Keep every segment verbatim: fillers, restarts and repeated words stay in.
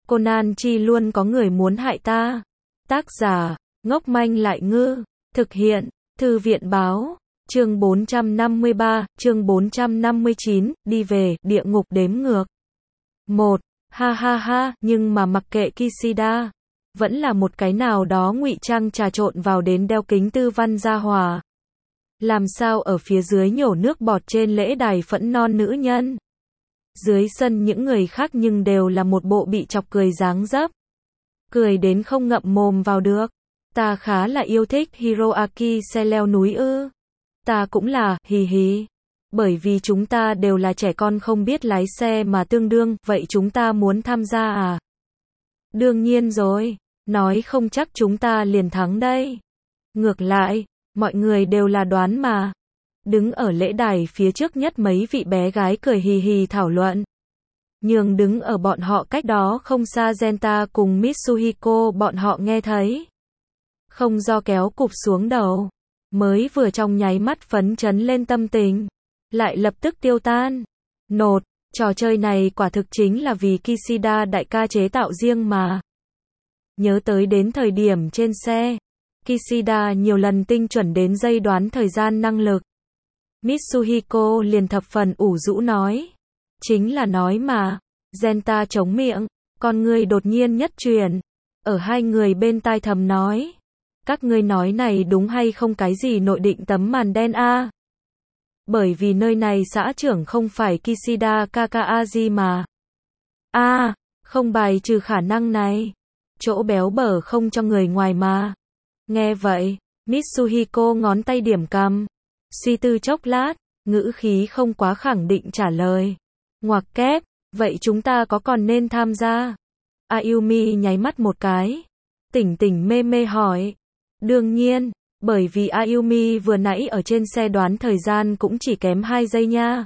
Conan chi luôn có người muốn hại ta. Tác giả, ngốc manh lại ngư. Thực hiện, Thư viện báo. Chương bốn trăm năm mươi ba, chương bốn trăm năm mươi chín, đi về, địa ngục đếm ngược. một. Ha ha ha, nhưng mà mặc kệ Kishida, vẫn là một cái nào đó ngụy trang trà trộn vào đến đeo kính tư văn gia hòa. Làm sao ở phía dưới nhổ nước bọt trên lễ đài phẫn non nữ nhân. Dưới sân những người khác nhưng đều là một bộ bị chọc cười dáng dấp. Cười đến không ngậm mồm vào được. Ta khá là yêu thích Hiroaki xe leo núi ư. Ta cũng là, hì hì. Bởi vì chúng ta đều là trẻ con không biết lái xe mà tương đương, vậy chúng ta muốn tham gia à? Đương nhiên rồi, nói không chắc chúng ta liền thắng đây. Ngược lại, mọi người đều là đoán mà. Đứng ở lễ đài phía trước nhất mấy vị bé gái cười hì hì thảo luận. Nhưng đứng ở bọn họ cách đó không xa Genta cùng Mitsuhiko bọn họ nghe thấy. Không do kéo cụp xuống đầu. Mới vừa trong nháy mắt phấn chấn lên tâm tình. Lại lập tức tiêu tan. Nột, trò chơi này quả thực chính là vì Kishida đại ca chế tạo riêng mà. Nhớ tới đến thời điểm trên xe. Kishida nhiều lần tinh chuẩn đến giây đoán thời gian năng lực. Mitsuhiko liền thập phần ủ rũ nói. Chính là nói mà. Genta chống miệng. Con người đột nhiên nhất truyền. Ở hai người bên tai thầm nói. Các ngươi nói này đúng hay không cái gì nội định tấm màn đen a? Bởi vì nơi này xã trưởng không phải Kishida Kakashi mà. A, không bài trừ khả năng này. Chỗ béo bở không cho người ngoài mà. Nghe vậy, Mitsuhiko ngón tay điểm cằm. Suy tư chốc lát, ngữ khí không quá khẳng định trả lời. Ngoặc kép, vậy chúng ta có còn nên tham gia? Ayumi nháy mắt một cái. Tỉnh tỉnh mê mê hỏi. Đương nhiên, bởi vì Ayumi vừa nãy ở trên xe đoán thời gian cũng chỉ kém hai giây nha.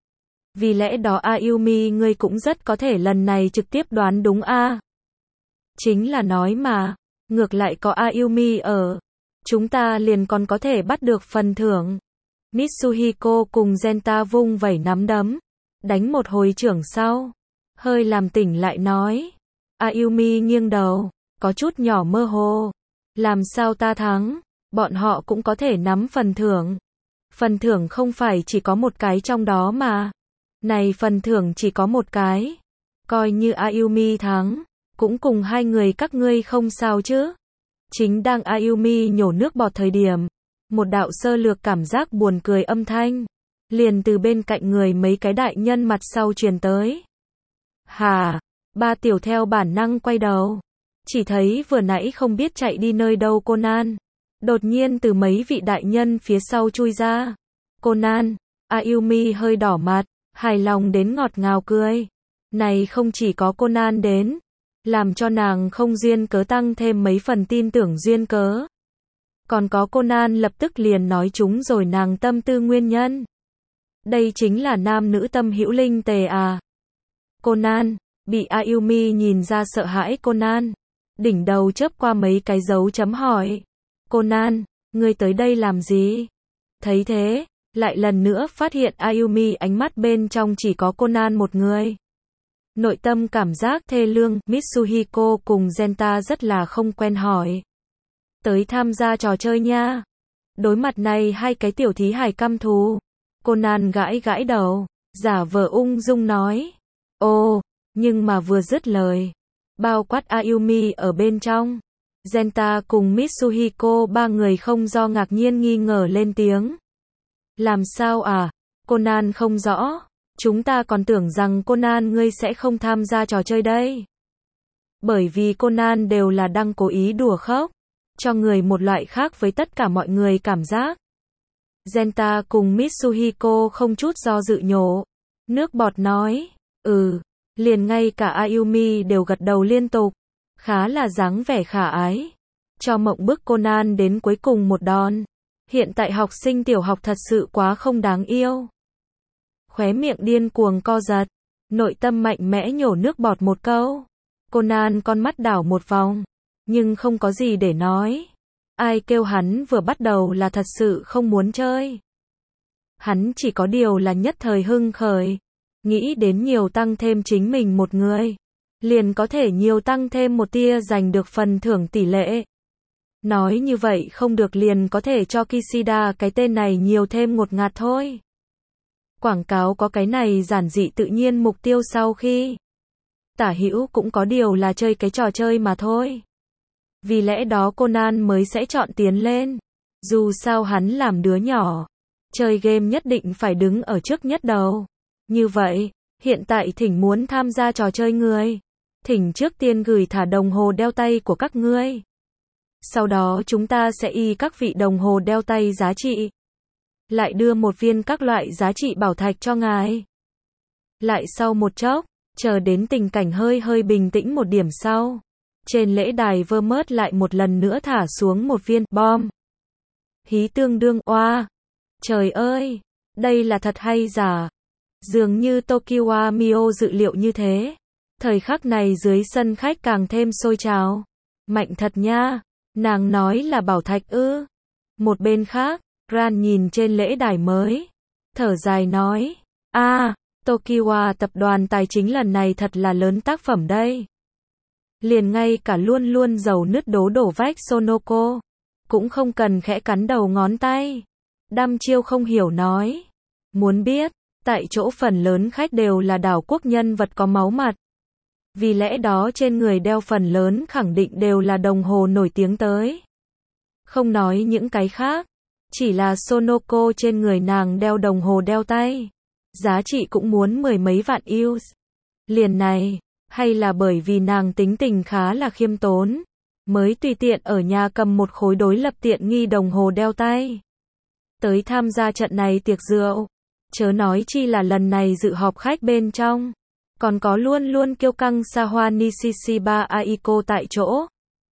Vì lẽ đó Ayumi ngươi cũng rất có thể lần này trực tiếp đoán đúng a. Chính là nói mà, ngược lại có Ayumi ở. Chúng ta liền còn có thể bắt được phần thưởng. Mitsuhiko cùng Genta vung vẩy nắm đấm. Đánh một hồi trưởng sau. Hơi làm tỉnh lại nói. Ayumi nghiêng đầu. Có chút nhỏ mơ hồ. Làm sao ta thắng? Bọn họ cũng có thể nắm phần thưởng. Phần thưởng không phải chỉ có một cái trong đó mà. Này phần thưởng chỉ có một cái. Coi như Ayumi thắng. Cũng cùng hai người các ngươi không sao chứ. Chính đang Ayumi nhổ nước bọt thời điểm. Một đạo sơ lược cảm giác buồn cười âm thanh. Liền từ bên cạnh người mấy cái đại nhân mặt sau truyền tới. Hà, ba tiểu theo bản năng quay đầu. Chỉ thấy vừa nãy không biết chạy đi nơi đâu Conan. Đột nhiên từ mấy vị đại nhân phía sau chui ra. Conan, Ayumi hơi đỏ mặt, hài lòng đến ngọt ngào cười. Này không chỉ có Conan đến. Làm cho nàng không duyên cớ tăng thêm mấy phần tin tưởng duyên cớ. Còn có Conan lập tức liền nói chúng rồi nàng tâm tư nguyên nhân. Đây chính là nam nữ tâm hữu linh tề à. Conan, bị Ayumi nhìn ra sợ hãi Conan. Đỉnh đầu chớp qua mấy cái dấu chấm hỏi. Conan, ngươi tới đây làm gì? Thấy thế, lại lần nữa phát hiện Ayumi ánh mắt bên trong chỉ có Conan một người. Nội tâm cảm giác thê lương, Mitsuhiko cùng Genta rất là không quen hỏi. Tới tham gia trò chơi nha. Đối mặt này hai cái tiểu thí hài căm thù. Conan gãi gãi đầu, giả vờ ung dung nói. Ồ, nhưng mà vừa dứt lời. Bao quát Ayumi ở bên trong. Genta cùng Mitsuhiko ba người không do ngạc nhiên nghi ngờ lên tiếng. Làm sao à? Conan không rõ. Chúng ta còn tưởng rằng Conan ngươi sẽ không tham gia trò chơi đây. Bởi vì Conan đều là đang cố ý đùa khóc. Cho người một loại khác với tất cả mọi người cảm giác. Genta cùng Mitsuhiko không chút do dự nhổ. Nước bọt nói. Ừ. Liền ngay cả Ayumi đều gật đầu liên tục. Khá là dáng vẻ khả ái. Cho mộng bức Conan đến cuối cùng một đòn. Hiện tại học sinh tiểu học thật sự quá không đáng yêu. Khóe miệng điên cuồng co giật. Nội tâm mạnh mẽ nhổ nước bọt một câu. Conan con mắt đảo một vòng. Nhưng không có gì để nói. Ai kêu hắn vừa bắt đầu là thật sự không muốn chơi. Hắn chỉ có điều là nhất thời hưng khởi. Nghĩ đến nhiều tăng thêm chính mình một người. liền có thể nhiều tăng thêm một tia giành được phần thưởng tỷ lệ. Nói như vậy không được liền có thể cho Kishida cái tên này nhiều thêm ngột ngạt thôi. Quảng cáo có cái này giản dị tự nhiên mục tiêu sau khi tả hữu cũng có điều là chơi cái trò chơi mà thôi. Vì lẽ đó Conan mới sẽ chọn tiến lên. Dù sao hắn làm đứa nhỏ, chơi game nhất định phải đứng ở trước nhất đầu. Như vậy, hiện tại Thỉnh muốn tham gia trò chơi người. Thỉnh trước tiên gửi thả đồng hồ đeo tay của các ngươi. Sau đó chúng ta sẽ y các vị đồng hồ đeo tay giá trị. Lại đưa một viên các loại giá trị bảo thạch cho ngài. Lại sau một chốc, chờ đến tình cảnh hơi hơi bình tĩnh một điểm sau. Trên lễ đài Vermouth lại một lần nữa thả xuống một viên bom. Hí tương đương oa. Trời ơi, đây là thật hay giả? Dường như Tokiwa Mio dự liệu như thế. Thời khắc này dưới sân khách càng thêm sôi trào. Mạnh thật nha. Nàng nói là bảo thạch ư. Một bên khác, Ran nhìn trên lễ đài mới. Thở dài nói. a Tokiwa tập đoàn tài chính lần này thật là lớn tác phẩm đây. Liền ngay cả luôn luôn dầu nứt đố đổ vách Sonoko. Cũng không cần khẽ cắn đầu ngón tay. Đăm chiêu không hiểu nói. Muốn biết, tại chỗ phần lớn khách đều là đảo quốc nhân vật có máu mặt. Vì lẽ đó trên người đeo phần lớn khẳng định đều là đồng hồ nổi tiếng tới. Không nói những cái khác. Chỉ là Sonoko trên người nàng đeo đồng hồ đeo tay. Giá trị cũng muốn mười mấy vạn use. Liền này, hay là bởi vì nàng tính tình khá là khiêm tốn. Mới tùy tiện ở nhà cầm một khối đối lập tiện nghi đồng hồ đeo tay. Tới tham gia trận này tiệc rượu. Chớ nói chi là lần này dự họp khách bên trong. Còn có luôn luôn kiêu căng xa hoa Nishiba Aiko tại chỗ.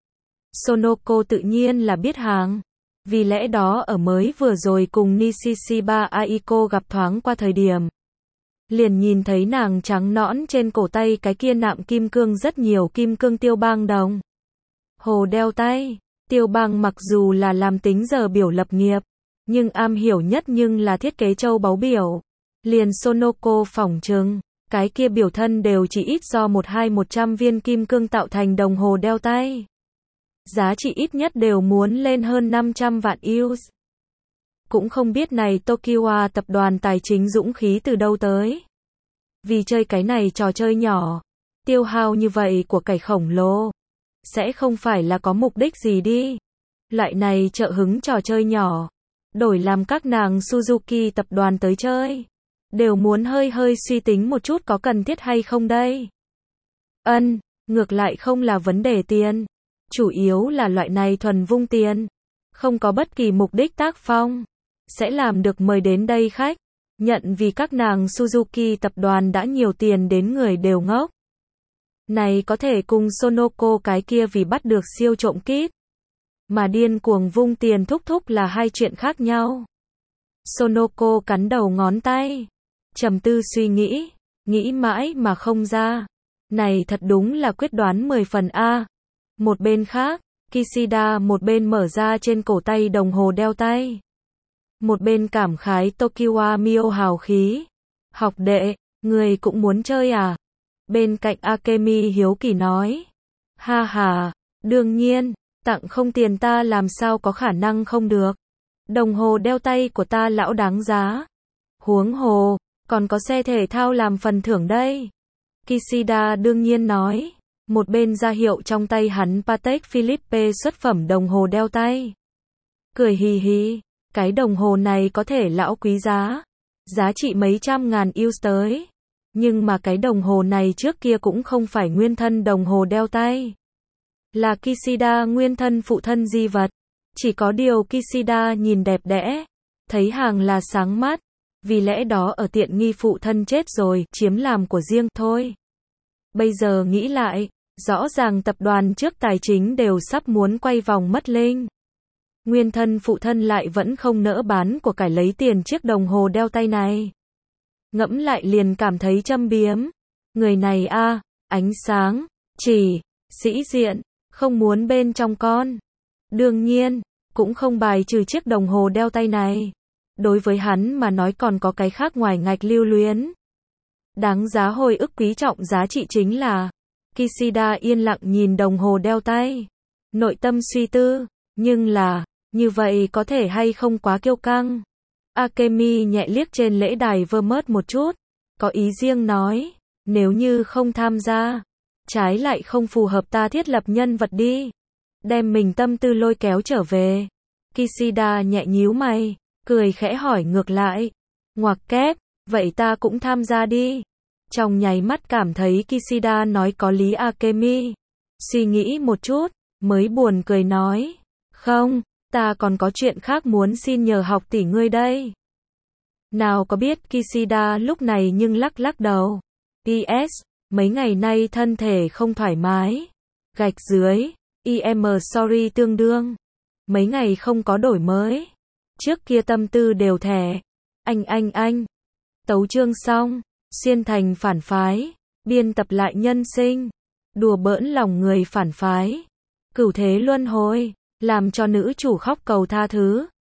Sonoko tự nhiên là biết hàng. Vì lẽ đó ở mới vừa rồi cùng Nishiba Aiko gặp thoáng qua thời điểm. Liền nhìn thấy nàng trắng nõn trên cổ tay cái kia nạm kim cương rất nhiều kim cương tiêu bang đồng. Hồ đeo tay, tiêu bang mặc dù là làm tính giờ biểu lập nghiệp. Nhưng am hiểu nhất nhưng là thiết kế châu báu biểu. Liền Sonoko phỏng chừng. Cái kia biểu thân đều chỉ ít do một hai một trăm viên kim cương tạo thành đồng hồ đeo tay. Giá trị ít nhất đều muốn lên hơn năm trăm vạn use. Cũng không biết này Tokiwa tập đoàn tài chính dũng khí từ đâu tới. Vì chơi cái này trò chơi nhỏ. Tiêu hao như vậy của cải khổng lồ. Sẽ không phải là có mục đích gì đi. Loại này trợ hứng trò chơi nhỏ. Đổi làm các nàng Suzuki tập đoàn tới chơi. Đều muốn hơi hơi suy tính một chút có cần thiết hay không đây. Ân, ngược lại không là vấn đề tiền. Chủ yếu là loại này thuần vung tiền. Không có bất kỳ mục đích tác phong. Sẽ làm được mời đến đây khách. Nhận vì các nàng Suzuki tập đoàn đã nhiều tiền đến người đều ngốc. Này có thể cùng Sonoko cái kia vì bắt được siêu trộm kíp. Mà điên cuồng vung tiền thúc thúc là hai chuyện khác nhau. Sonoko cắn đầu ngón tay. Trầm tư suy nghĩ. Nghĩ mãi mà không ra. Này thật đúng là quyết đoán mười phần A. Một bên khác, Kishida một bên mở ra trên cổ tay đồng hồ đeo tay. Một bên cảm khái Tokiwa Mio hào khí. Học đệ, người cũng muốn chơi à? Bên cạnh Akemi hiếu kỳ nói. Ha ha, đương nhiên, tặng không tiền ta làm sao có khả năng không được. Đồng hồ đeo tay của ta lão đáng giá. Huống hồ, còn có xe thể thao làm phần thưởng đây. Kishida đương nhiên nói. Một bên ra hiệu trong tay hắn Patek Philippe xuất phẩm đồng hồ đeo tay. Cười hì hì, cái đồng hồ này có thể lão quý giá. Giá trị mấy trăm ngàn use tới. Nhưng mà cái đồng hồ này trước kia cũng không phải nguyên thân đồng hồ đeo tay. Là Kishida nguyên thân phụ thân di vật. Chỉ có điều Kishida nhìn đẹp đẽ. Thấy hàng là sáng mắt. Vì lẽ đó ở tiện nghi phụ thân chết rồi, chiếm làm của riêng thôi. Bây giờ nghĩ lại, rõ ràng tập đoàn trước tài chính đều sắp muốn quay vòng mất linh. Nguyên thân phụ thân lại vẫn không nỡ bán của cải lấy tiền chiếc đồng hồ đeo tay này. Ngẫm lại liền cảm thấy châm biếm. Người này a, ánh sáng, chỉ, sĩ diện, không muốn bên trong con. Đương nhiên, cũng không bài trừ chiếc đồng hồ đeo tay này. Đối với hắn mà nói còn có cái khác ngoài ngạch lưu luyến. Đáng giá hồi ức quý trọng giá trị chính là Kishida yên lặng nhìn đồng hồ đeo tay. Nội tâm suy tư, nhưng là, như vậy có thể hay không quá kiêu căng. Akemi nhẹ liếc trên lễ đài Vermont một chút, có ý riêng nói, nếu như không tham gia, trái lại không phù hợp ta thiết lập nhân vật đi. Đem mình tâm tư lôi kéo trở về. Kishida nhẹ nhíu mày, cười khẽ hỏi ngược lại. Ngoặc kép, vậy ta cũng tham gia đi. Trong nháy mắt cảm thấy Kishida nói có lý. Akemi suy nghĩ một chút, mới buồn cười nói. Không, ta còn có chuyện khác muốn xin nhờ học tỷ ngươi đây. Nào có biết Kishida lúc này nhưng lắc lắc đầu. pê ét, mấy ngày nay thân thể không thoải mái. Gạch dưới, i em sorry tương đương. Mấy ngày không có đổi mới. Trước kia tâm tư đều thẻ. Anh anh anh. Tấu chương xong. Xuyên thành phản phái. Biên tập lại nhân sinh. Đùa bỡn lòng người phản phái. Cửu thế luân hồi. Làm cho nữ chủ khóc cầu tha thứ.